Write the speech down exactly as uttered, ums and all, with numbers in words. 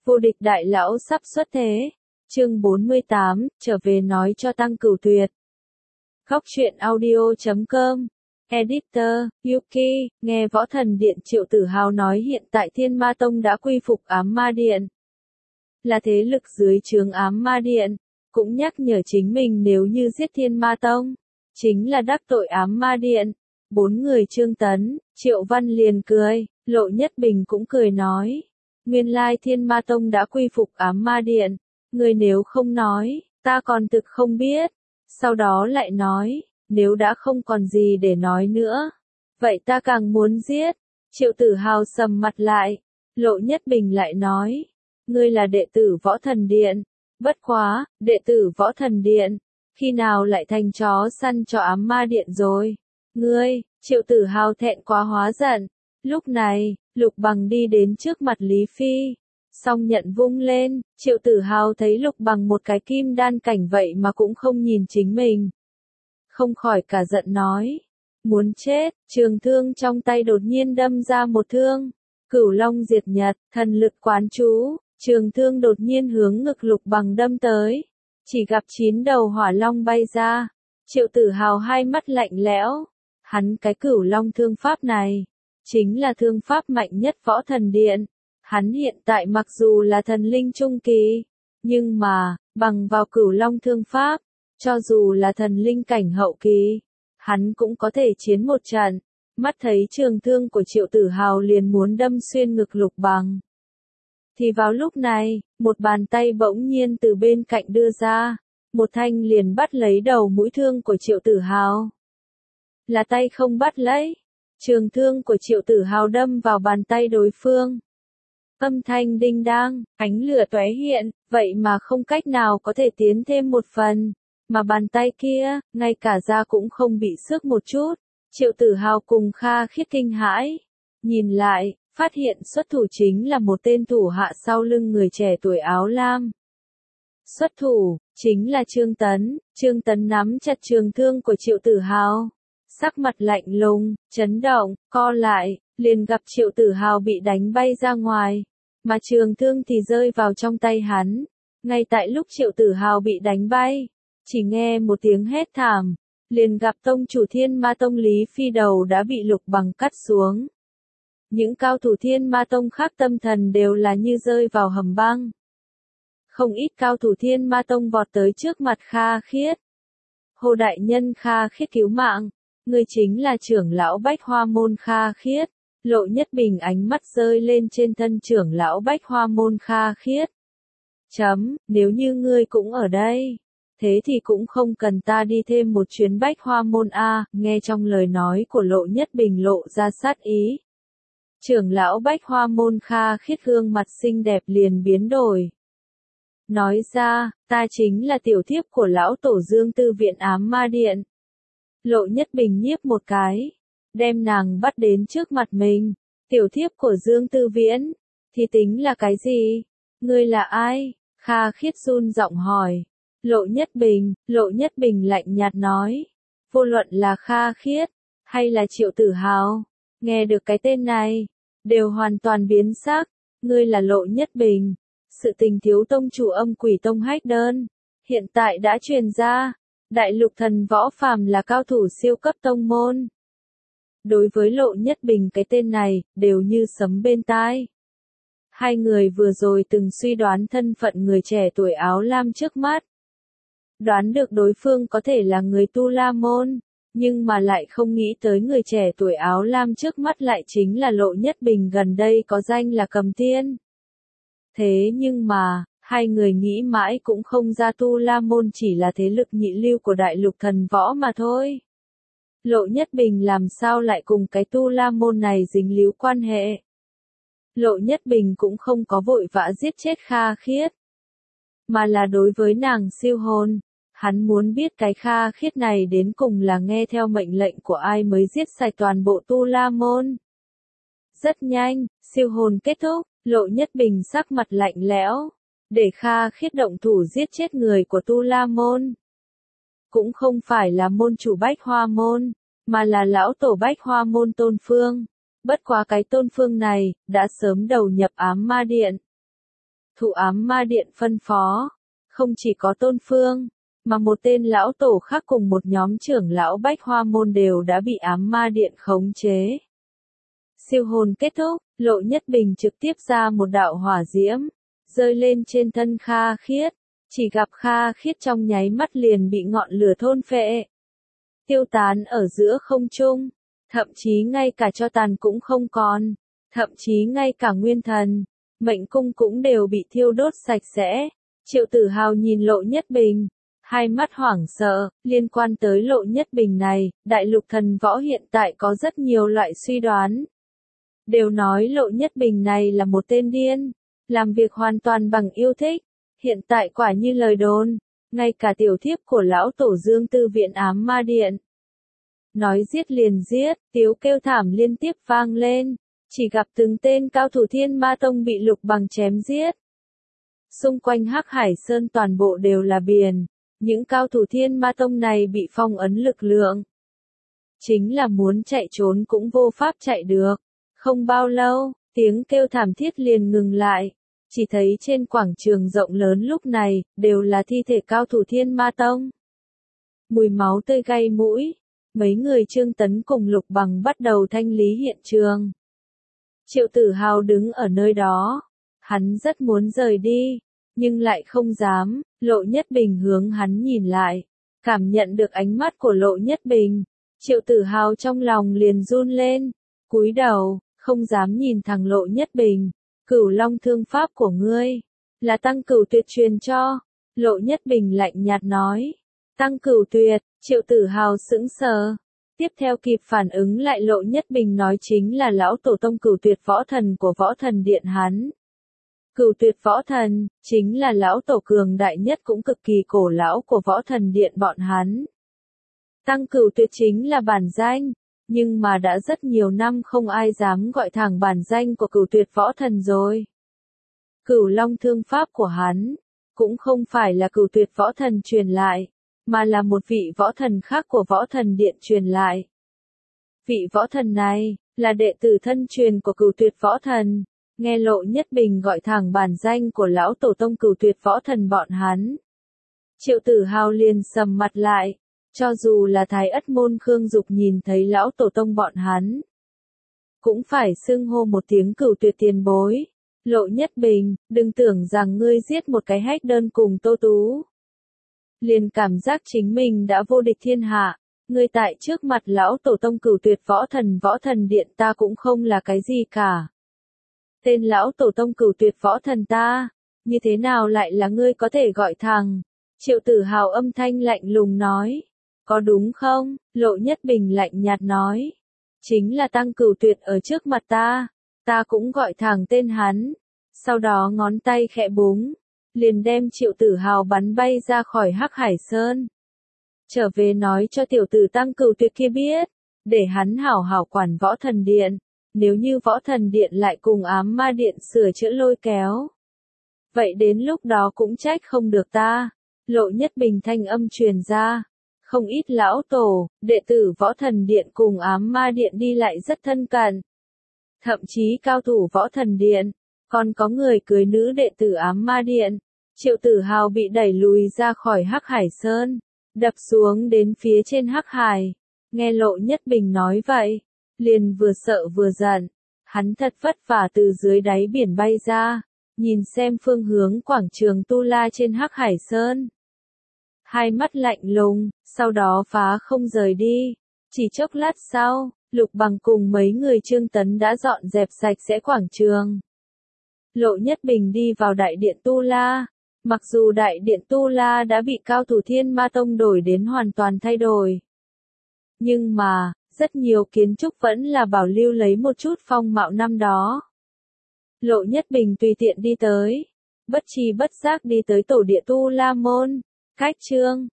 Vô địch đại lão sắp xuất thế. Chương bốn mươi tám, trở về nói cho Tăng Cửu Tuyệt. Góc truyện audio chấm com. Editor, Yuki, nghe Võ Thần Điện Triệu Tử Hào nói hiện tại Thiên Ma Tông đã quy phục Ám Ma Điện. Là thế lực dưới trướng Ám Ma Điện, cũng nhắc nhở chính mình nếu như giết Thiên Ma Tông, chính là đắc tội Ám Ma Điện. Bốn người Trương Tấn, Triệu Văn liền cười, Lộ Nhất Bình cũng cười nói. Nguyên lai Thiên Ma Tông đã quy phục Ám Ma Điện, người nếu không nói, ta còn thực không biết. Sau đó lại nói, nếu đã không còn gì để nói nữa, vậy ta càng muốn giết. Triệu Tử Hào sầm mặt lại, Lộ Nhất Bình lại nói, ngươi là đệ tử Võ Thần Điện, bất quá, đệ tử Võ Thần Điện, khi nào lại thành chó săn cho Ám Ma Điện rồi? Ngươi, Triệu Tử Hào thẹn quá hóa giận. Lúc này, Lục Bằng đi đến trước mặt Lý Phi, song nhận vung lên, Triệu Tử Hào thấy Lục Bằng một cái kim đan cảnh vậy mà cũng không nhìn chính mình. Không khỏi cả giận nói, muốn chết, trường thương trong tay đột nhiên đâm ra một thương, Cửu Long diệt nhật, thần lực quán chú, trường thương đột nhiên hướng ngực Lục Bằng đâm tới, chỉ gặp chín đầu hỏa long bay ra, Triệu Tử Hào hai mắt lạnh lẽo, hắn cái Cửu Long thương pháp này, chính là thương pháp mạnh nhất Võ Thần Điện. Hắn hiện tại mặc dù là thần linh trung kỳ, nhưng mà, bằng vào Cửu Long thương pháp, cho dù là thần linh cảnh hậu kỳ, hắn cũng có thể chiến một trận. Mắt thấy trường thương của Triệu Tử Hào liền muốn đâm xuyên ngực Lục Bằng. Thì vào lúc này, một bàn tay bỗng nhiên từ bên cạnh đưa ra, một thanh liền bắt lấy đầu mũi thương của Triệu Tử Hào. Là tay không bắt lấy. Trường thương của Triệu Tử Hào đâm vào bàn tay đối phương. Âm thanh đinh đang, ánh lửa tóe hiện, vậy mà không cách nào có thể tiến thêm một phần. Mà bàn tay kia, ngay cả da cũng không bị xước một chút. Triệu Tử Hào cùng Kha Khiết kinh hãi. Nhìn lại, phát hiện xuất thủ chính là một tên thủ hạ sau lưng người trẻ tuổi áo lam. Xuất thủ, chính là Trương Tấn. Trương Tấn nắm chặt trường thương của Triệu Tử Hào. Sắc mặt lạnh lùng, chấn động, co lại, liền gặp Triệu Tử Hào bị đánh bay ra ngoài, mà trường thương thì rơi vào trong tay hắn. Ngay tại lúc Triệu Tử Hào bị đánh bay, chỉ nghe một tiếng hét thảm, liền gặp tông chủ Thiên Ma Tông Lý Phi đầu đã bị Lục Bằng cắt xuống. Những cao thủ Thiên Ma Tông khác tâm thần đều là như rơi vào hầm băng. Không ít cao thủ Thiên Ma Tông vọt tới trước mặt Kha Khiết. Hồ đại nhân Kha Khiết cứu mạng. Người chính là trưởng lão Bách Hoa Môn Kha Khiết. Lộ Nhất Bình ánh mắt rơi lên trên thân trưởng lão Bách Hoa Môn Kha Khiết. Chấm, nếu như ngươi cũng ở đây, thế thì cũng không cần ta đi thêm một chuyến Bách Hoa Môn a. Nghe trong lời nói của Lộ Nhất Bình lộ ra sát ý. Trưởng lão Bách Hoa Môn Kha Khiết gương mặt xinh đẹp liền biến đổi. Nói ra, ta chính là tiểu thiếp của lão tổ Dương Tư Viện Ám Ma Điện. Lộ Nhất Bình nhiếp một cái, đem nàng bắt đến trước mặt mình. Tiểu thiếp của Dương Tư Viễn, thì tính là cái gì? Ngươi là ai? Kha Khiết run giọng hỏi. Lộ Nhất Bình, Lộ Nhất Bình lạnh nhạt nói. Vô luận là Kha Khiết, hay là Triệu Tử Hào, nghe được cái tên này, đều hoàn toàn biến sắc. Ngươi là Lộ Nhất Bình. Sự tình thiếu tông chủ Âm Quỷ Tông hách đơn, hiện tại đã truyền ra. Đại lục thần võ phàm là cao thủ siêu cấp tông môn. Đối với Lộ Nhất Bình cái tên này, đều như sấm bên tai. Hai người vừa rồi từng suy đoán thân phận người trẻ tuổi áo lam trước mắt. Đoán được đối phương có thể là người Tu La Môn, nhưng mà lại không nghĩ tới người trẻ tuổi áo lam trước mắt lại chính là Lộ Nhất Bình gần đây có danh là Cầm Tiên. Thế nhưng mà, hai người nghĩ mãi cũng không ra Tu La Môn chỉ là thế lực nhị lưu của đại lục thần võ mà thôi. Lộ Nhất Bình làm sao lại cùng cái Tu La Môn này dính líu quan hệ. Lộ Nhất Bình cũng không có vội vã giết chết Kha Khiết, mà là đối với nàng siêu hồn. Hắn muốn biết cái Kha Khiết này đến cùng là nghe theo mệnh lệnh của ai mới giết sạch toàn bộ Tu La Môn. Rất nhanh, siêu hồn kết thúc, Lộ Nhất Bình sắc mặt lạnh lẽo. Để Kha Khiết động thủ giết chết người của Tu La Môn. Cũng không phải là môn chủ Bách Hoa Môn, mà là lão tổ Bách Hoa Môn Tôn Phương. Bất quá cái Tôn Phương này, đã sớm đầu nhập Ám Ma Điện. thụ ám ma điện phân phó, không chỉ có Tôn Phương, mà một tên lão tổ khác cùng một nhóm trưởng lão Bách Hoa Môn đều đã bị ám ma điện khống chế. Siêu hồn kết thúc, Lộ Nhất Bình trực tiếp ra một đạo hỏa diễm, rơi lên trên thân Kha Khiết, chỉ gặp Kha Khiết trong nháy mắt liền bị ngọn lửa thôn phệ, tiêu tán ở giữa không trung, thậm chí ngay cả tro tàn cũng không còn, thậm chí ngay cả nguyên thần, mệnh cung cũng đều bị thiêu đốt sạch sẽ. Triệu Tử Hào nhìn Lộ Nhất Bình, hai mắt hoảng sợ, liên quan tới Lộ Nhất Bình này, Đại Lục Thần Võ hiện tại có rất nhiều loại suy đoán. Đều nói Lộ Nhất Bình này là một tên điên, làm việc hoàn toàn bằng yêu thích, hiện tại quả như lời đồn, ngay cả tiểu thiếp của lão tổ Dương Tư Viện ám ma điện. Nói giết liền giết, tiếng kêu thảm liên tiếp vang lên, chỉ gặp từng tên cao thủ Thiên Ma Tông bị Lục Bằng chém giết. Xung quanh Hắc Hải Sơn toàn bộ đều là biển, những cao thủ Thiên Ma Tông này bị phong ấn lực lượng. Chính là muốn chạy trốn cũng vô pháp chạy được. Không bao lâu, tiếng kêu thảm thiết liền ngừng lại, chỉ thấy trên quảng trường rộng lớn lúc này, đều là thi thể cao thủ Thiên Ma Tông. Mùi máu tươi gây mũi, mấy người Trương Tấn cùng Lục Bằng bắt đầu thanh lý hiện trường. Triệu Tử Hào đứng ở nơi đó, hắn rất muốn rời đi, nhưng lại không dám. Lộ Nhất Bình hướng hắn nhìn lại, cảm nhận được ánh mắt của Lộ Nhất Bình, Triệu Tử Hào trong lòng liền run lên, cúi đầu, không dám nhìn thẳng Lộ Nhất Bình. Cửu Long thương pháp của ngươi, là Tăng Cửu Tuyệt truyền cho. Lộ Nhất Bình lạnh nhạt nói. Tăng Cửu Tuyệt, Triệu Tử Hào sững sờ. Tiếp theo kịp phản ứng lại Lộ Nhất Bình nói chính là lão tổ tông Cửu Tuyệt Võ Thần của Võ Thần Điện hắn. Cửu Tuyệt Võ Thần, chính là lão tổ cường đại nhất cũng cực kỳ cổ lão của Võ Thần Điện bọn hắn. Tăng Cửu Tuyệt chính là bản danh, nhưng mà đã rất nhiều năm không ai dám gọi thẳng bản danh của Cửu Tuyệt Võ Thần rồi. Cửu Long thương pháp của hắn, cũng không phải là Cửu Tuyệt Võ Thần truyền lại, mà là một vị võ thần khác của Võ Thần Điện truyền lại. Vị võ thần này, là đệ tử thân truyền của Cửu Tuyệt Võ Thần, nghe Lộ Nhất Bình gọi thẳng bản danh của lão tổ tông Cửu Tuyệt Võ Thần bọn hắn. Triệu Tử Hào liền sầm mặt lại, cho dù là Thái Ất Môn Khương Dục nhìn thấy lão tổ tông bọn hắn, cũng phải xưng hô một tiếng Cửu Tuyệt tiền bối. Lộ Nhất Bình, đừng tưởng rằng ngươi giết một cái hách đơn cùng Tô Tú, liền cảm giác chính mình đã vô địch thiên hạ. Ngươi tại trước mặt lão tổ tông Cửu Tuyệt Võ Thần Võ Thần Điện ta cũng không là cái gì cả. Tên lão tổ tông Cửu Tuyệt Võ Thần ta, như thế nào lại là ngươi có thể gọi thằng? Triệu Tử Hào âm thanh lạnh lùng nói. Có đúng không? Lộ Nhất Bình lạnh nhạt nói. Chính là Tăng Cửu Tuyệt ở trước mặt ta, ta cũng gọi thẳng tên hắn. Sau đó ngón tay khẽ búng, liền đem Triệu Tử Hào bắn bay ra khỏi Hắc Hải Sơn. Trở về nói cho tiểu tử Tăng Cửu Tuyệt kia biết, để hắn hảo hảo quản Võ Thần Điện. Nếu như Võ Thần Điện lại cùng ám ma điện sửa chữa lôi kéo, vậy đến lúc đó cũng trách không được ta. Lộ Nhất Bình thanh âm truyền ra. Không ít lão tổ, đệ tử Võ Thần Điện cùng ám ma điện đi lại rất thân cận. Thậm chí cao thủ Võ Thần Điện, còn có người cưới nữ đệ tử ám ma điện. Triệu Tử Hào bị đẩy lùi ra khỏi Hắc Hải Sơn, đập xuống đến phía trên Hắc Hải. Nghe Lộ Nhất Bình nói vậy, liền vừa sợ vừa giận. Hắn thật vất vả từ dưới đáy biển bay ra, nhìn xem phương hướng quảng trường Tu La trên Hắc Hải Sơn. Hai mắt lạnh lùng, sau đó phá không rời đi. Chỉ chốc lát sau, Lục Bằng cùng mấy người Trương Tấn đã dọn dẹp sạch sẽ quảng trường. Lộ Nhất Bình đi vào đại điện Tu La. Mặc dù đại điện Tu La đã bị cao thủ Thiên Ma Tông đổi đến hoàn toàn thay đổi, nhưng mà, rất nhiều kiến trúc vẫn là bảo lưu lấy một chút phong mạo năm đó. Lộ Nhất Bình tùy tiện đi tới, bất tri bất giác đi tới tổ địa Tu La Môn. Cách chương